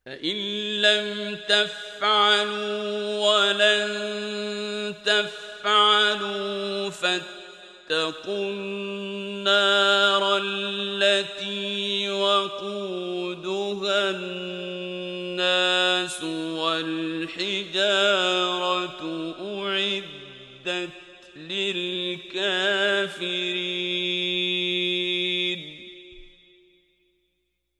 فإن لم تفعلوا ولن تفعلوا فاتقوا النار التي وقودها الناس والحجارة أعدت للكافرين